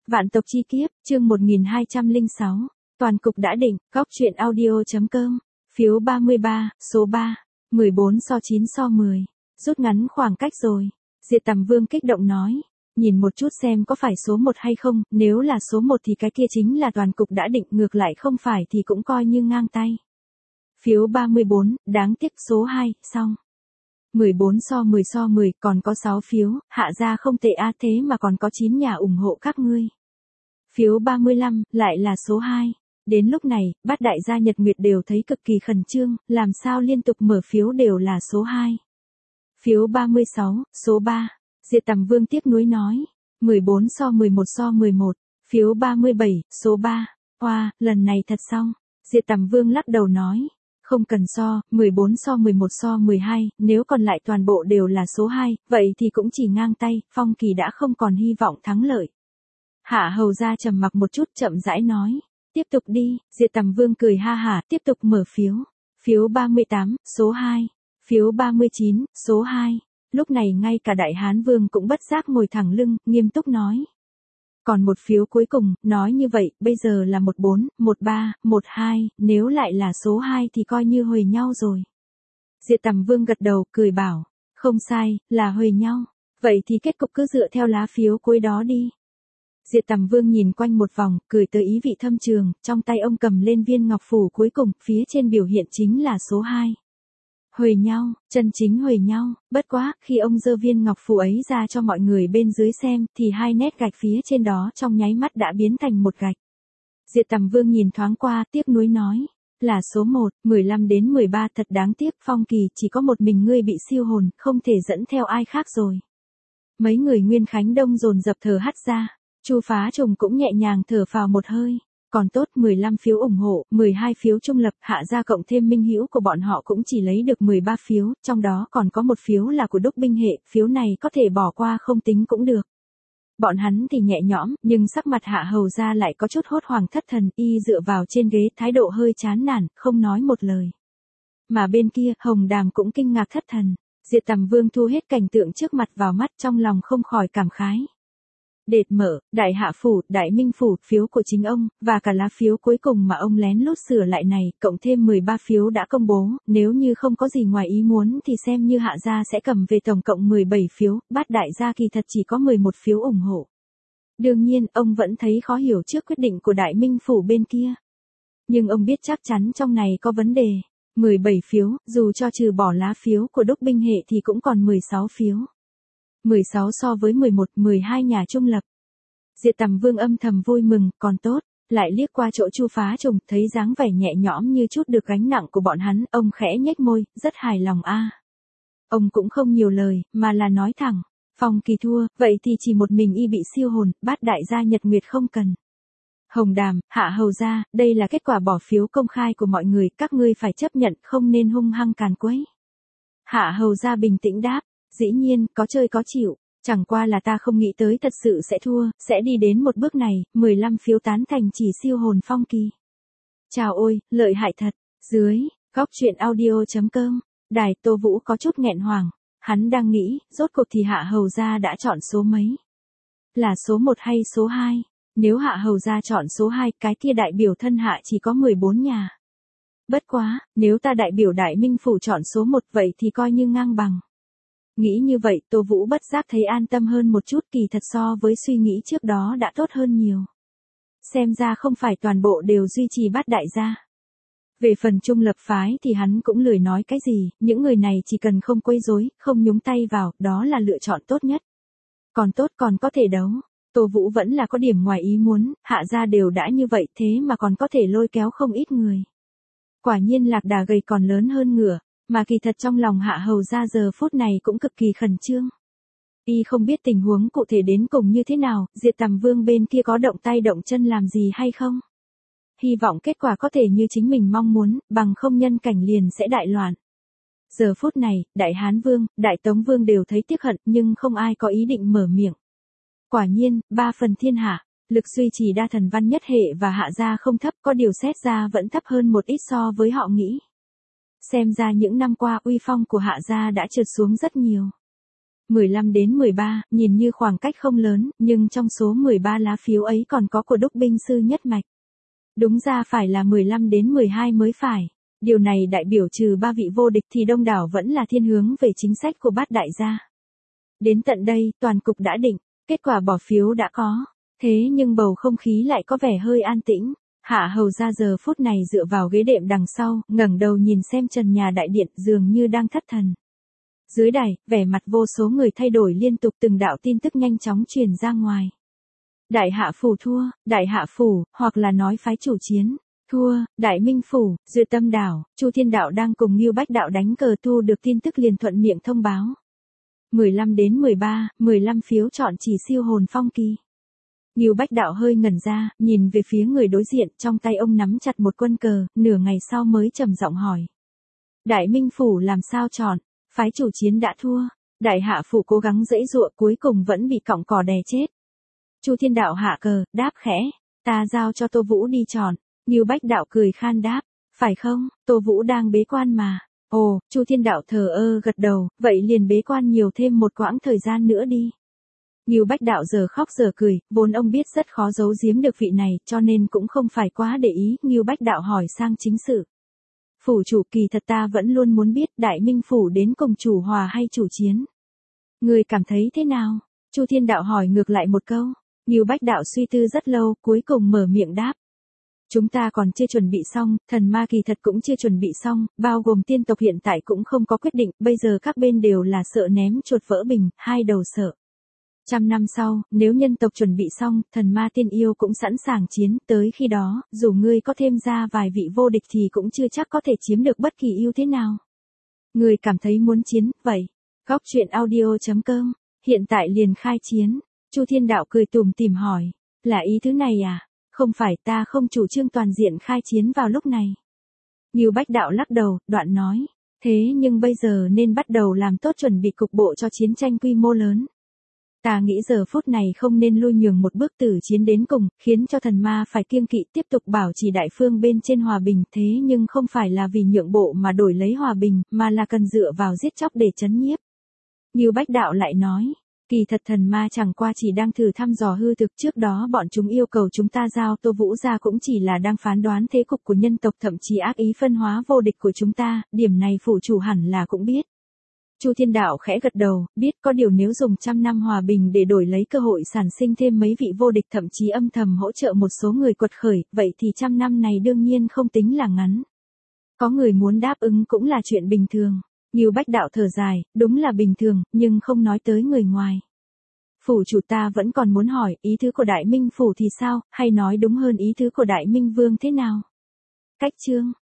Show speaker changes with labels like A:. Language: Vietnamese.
A: Vạn tộc chi kiếp, chương 1206. Toàn cục đã định, góc truyện audio.com. Phiếu 33, số 3. 14:9:10. Rút ngắn khoảng cách rồi. Diệt Tầm Vương kích động nói. Nhìn một chút xem có phải số 1 hay không, nếu là số 1 thì cái kia chính là toàn cục đã định, ngược lại không phải thì cũng coi như ngang tay. Phiếu 34, đáng tiếc số 2, xong. 14:10:10 còn có 6 phiếu, hạ ra không tệ á, thế mà còn có 9 nhà ủng hộ các ngươi. Phiếu 35, lại là số 2. Đến lúc này, bát đại gia Nhật Nguyệt đều thấy cực kỳ khẩn trương, làm sao liên tục mở phiếu đều là số 2. Phiếu 36, số 3. Diệt Tầm Vương tiếc nuối nói. 14:11:11. Phiếu 37, số 3. Hoa, lần này thật xong. Diệt Tầm Vương lắc đầu nói. Không cần 14:11:12, nếu còn lại toàn bộ đều là số 2, vậy thì cũng chỉ ngang tay, Phong Kỳ đã không còn hy vọng thắng lợi. Hạ Hầu gia trầm mặc một chút chậm rãi nói. Tiếp tục đi, Diệt Tầm Vương cười ha hả, tiếp tục mở phiếu. Phiếu 38, số 2. Phiếu 39, số 2. Lúc này ngay cả Đại Hán Vương cũng bất giác ngồi thẳng lưng, nghiêm túc nói. Còn một phiếu cuối cùng, nói như vậy, bây giờ là 14, 13, 12, nếu lại là số 2 thì coi như huề nhau rồi. Diệt Tầm Vương gật đầu, cười bảo, không sai, là huề nhau. Vậy thì kết cục cứ dựa theo lá phiếu cuối đó đi. Diệt Tầm Vương nhìn quanh một vòng, cười tới ý vị thâm trường, trong tay ông cầm lên viên ngọc phù cuối cùng, phía trên biểu hiện chính là số 2. Huề nhau, chân chính huề nhau, bất quá, khi ông giơ viên ngọc phù ấy ra cho mọi người bên dưới xem, thì hai nét gạch phía trên đó trong nháy mắt đã biến thành một gạch. Diệt Tầm Vương nhìn thoáng qua, tiếc nuối nói, là số 1, 15 đến 13 thật đáng tiếc, Phong Kỳ, chỉ có một mình ngươi bị siêu hồn, không thể dẫn theo ai khác rồi. Mấy người Nguyên Khánh Đông dồn dập thở hắt ra, Chu Phá Trùng cũng nhẹ nhàng thở phào một hơi. Còn tốt 15 phiếu ủng hộ, 12 phiếu trung lập, hạ ra cộng thêm minh hữu của bọn họ cũng chỉ lấy được 13 phiếu, trong đó còn có một phiếu là của Đúc Binh Hệ, phiếu này có thể bỏ qua không tính cũng được. Bọn hắn thì nhẹ nhõm, nhưng sắc mặt Hạ Hầu ra lại có chút hốt hoảng thất thần, y dựa vào trên ghế, thái độ hơi chán nản, không nói một lời. Mà bên kia, Hồng Đàm cũng kinh ngạc thất thần. Diệt Tầm Vương thu hết cảnh tượng trước mặt vào mắt, trong lòng không khỏi cảm khái. Đệt mở, Đại Hạ Phủ, Đại Minh Phủ, phiếu của chính ông, và cả lá phiếu cuối cùng mà ông lén lút sửa lại này, cộng thêm 13 phiếu đã công bố, nếu như không có gì ngoài ý muốn thì xem như Hạ gia sẽ cầm về tổng cộng 17 phiếu, bát đại gia kỳ thật chỉ có 11 phiếu ủng hộ. Đương nhiên, ông vẫn thấy khó hiểu trước quyết định của Đại Minh Phủ bên kia. Nhưng ông biết chắc chắn trong này có vấn đề. 17 phiếu, dù cho trừ bỏ lá phiếu của Đúc Binh Hệ thì cũng còn 16 phiếu. 16 so với 11, 12 nhà trung lập. Diệt Tầm Vương âm thầm vui mừng, còn tốt, lại liếc qua chỗ Chu Phá Trùng, thấy dáng vẻ nhẹ nhõm như chút được gánh nặng của bọn hắn, ông khẽ nhếch môi, rất hài lòng a. Ông cũng không nhiều lời, mà là nói thẳng, Phong Kỳ thua, vậy thì chỉ một mình y bị siêu hồn, bát đại gia Nhật Nguyệt không cần. Hồng Đàm, Hạ Hầu gia, đây là kết quả bỏ phiếu công khai của mọi người, các ngươi phải chấp nhận, không nên hung hăng càn quấy. Hạ Hầu gia bình tĩnh đáp. Dĩ nhiên, có chơi có chịu, chẳng qua là ta không nghĩ tới thật sự sẽ thua, sẽ đi đến một bước này, 15 phiếu tán thành chỉ siêu hồn Phong Kỳ. Chào ôi, lợi hại thật, dưới, góc truyện audio.com, Đài Tô Vũ có chút nghẹn hoàng, hắn đang nghĩ, rốt cuộc thì Hạ Hầu gia đã chọn số mấy? Là số 1 hay số 2? Nếu Hạ Hầu gia chọn số 2, cái kia đại biểu thân hạ chỉ có 14 nhà. Bất quá, nếu ta đại biểu Đại Minh Phủ chọn số 1 vậy thì coi như ngang bằng. Nghĩ như vậy, Tô Vũ bất giác thấy an tâm hơn một chút, kỳ thật so với suy nghĩ trước đó đã tốt hơn nhiều. Xem ra không phải toàn bộ đều duy trì bát đại gia. Về phần trung lập phái thì hắn cũng lười nói cái gì, những người này chỉ cần không quấy rối, không nhúng tay vào, đó là lựa chọn tốt nhất. Còn tốt còn có thể đấu. Tô Vũ vẫn là có điểm ngoài ý muốn, Hạ gia đều đã như vậy thế mà còn có thể lôi kéo không ít người. Quả nhiên lạc đà gầy còn lớn hơn ngựa. Mà kỳ thật trong lòng Hạ Hầu gia giờ phút này cũng cực kỳ khẩn trương. Y không biết tình huống cụ thể đến cùng như thế nào, Diệt Tầm Vương bên kia có động tay động chân làm gì hay không. Hy vọng kết quả có thể như chính mình mong muốn, bằng không nhân cảnh liền sẽ đại loạn. Giờ phút này, Đại Hán Vương, Đại Tống Vương đều thấy tiếc hận nhưng không ai có ý định mở miệng. Quả nhiên, 3 phần thiên hạ, lực duy trì đa thần văn nhất hệ và Hạ gia không thấp, có điều xét ra vẫn thấp hơn một ít so với họ nghĩ. Xem ra những năm qua uy phong của Hạ gia đã trượt xuống rất nhiều. 15 đến 13, nhìn như khoảng cách không lớn, nhưng trong số 13 lá phiếu ấy còn có của Đúc binh sư nhất mạch. Đúng ra phải là 15 đến 12 mới phải. Điều này đại biểu trừ 3 vị vô địch thì đông đảo vẫn là thiên hướng về chính sách của Bát đại gia. Đến tận đây, toàn cục đã định, kết quả bỏ phiếu đã có. Thế nhưng bầu không khí lại có vẻ hơi an tĩnh. Hạ hầu ra giờ phút này dựa vào ghế đệm đằng sau, ngẩng đầu nhìn xem trần nhà đại điện dường như đang thất thần. Dưới đài, vẻ mặt vô số người thay đổi liên tục, từng đạo tin tức nhanh chóng truyền ra ngoài. Đại hạ phủ thua, đại hạ phủ, hoặc là nói phái chủ chiến, thua, đại minh phủ, Duyệt Tâm đảo, Chu Thiên đạo đang cùng Ngưu Bách đạo đánh cờ, thu được tin tức liền thuận miệng thông báo. 15 đến 13, 15 phiếu chọn chỉ siêu hồn phong kỳ. Ngưu Bách đạo hơi ngẩn ra, nhìn về phía người đối diện, trong tay ông nắm chặt một quân cờ, nửa ngày sau mới trầm giọng hỏi. Đại minh phủ làm sao chọn, phái chủ chiến đã thua, đại hạ phủ cố gắng giãy giụa cuối cùng vẫn bị cọng cỏ đè chết. Chu Thiên đạo hạ cờ, đáp khẽ, ta giao cho Tô Vũ đi chọn. Ngưu Bách đạo cười khan đáp, phải không, Tô Vũ đang bế quan mà. Ồ, Chu Thiên đạo thờ ơ gật đầu, vậy liền bế quan nhiều thêm một quãng thời gian nữa đi. Ngưu Bách đạo giờ khóc giờ cười, vốn ông biết rất khó giấu giếm được vị này, cho nên cũng không phải quá để ý. Ngưu Bách đạo hỏi sang chính sự. Phủ chủ, kỳ thật ta vẫn luôn muốn biết Đại Minh phủ đến cùng chủ hòa hay chủ chiến. Người cảm thấy thế nào? Chu Thiên đạo hỏi ngược lại một câu. Ngưu Bách đạo suy tư rất lâu, cuối cùng mở miệng đáp. Chúng ta còn chưa chuẩn bị xong, thần ma kỳ thật cũng chưa chuẩn bị xong, bao gồm tiên tộc hiện tại cũng không có quyết định, bây giờ các bên đều là sợ ném chuột vỡ bình, hai đầu sợ. 100 năm sau, nếu nhân tộc chuẩn bị xong, thần ma tiên yêu cũng sẵn sàng chiến, tới khi đó, dù ngươi có thêm ra vài vị vô địch thì cũng chưa chắc có thể chiếm được bất kỳ ưu thế nào. Ngươi cảm thấy muốn chiến, vậy. Góc truyện audio.com, hiện tại liền khai chiến. Chu Thiên đạo cười tủm tỉm hỏi, là ý thứ này à? Không phải, ta không chủ trương toàn diện khai chiến vào lúc này. Ngưu Bách đạo lắc đầu, đoạn nói, thế nhưng bây giờ nên bắt đầu làm tốt chuẩn bị cục bộ cho chiến tranh quy mô lớn. Ta nghĩ giờ phút này không nên lui nhường một bước tử chiến đến cùng, khiến cho thần ma phải kiêng kỵ tiếp tục bảo trì đại phương bên trên hòa bình, thế nhưng không phải là vì nhượng bộ mà đổi lấy hòa bình, mà là cần dựa vào giết chóc để trấn nhiếp. Ngưu Bách đạo lại nói, kỳ thật thần ma chẳng qua chỉ đang thử thăm dò hư thực, trước đó bọn chúng yêu cầu chúng ta giao Tô Vũ ra cũng chỉ là đang phán đoán thế cục của nhân tộc, thậm chí ác ý phân hóa vô địch của chúng ta, điểm này phủ chủ hẳn là cũng biết. Chu Thiên đạo khẽ gật đầu, biết, có điều nếu dùng 100 năm hòa bình để đổi lấy cơ hội sản sinh thêm mấy vị vô địch, thậm chí âm thầm hỗ trợ một số người quật khởi, vậy thì 100 năm này đương nhiên không tính là ngắn. Có người muốn đáp ứng cũng là chuyện bình thường. Ngưu Bách đạo thở dài, đúng là bình thường, nhưng không nói tới người ngoài. Phủ chủ, ta vẫn còn muốn hỏi, ý thứ của Đại Minh phủ thì sao, hay nói đúng hơn ý thứ của Đại Minh vương thế nào? Cách chương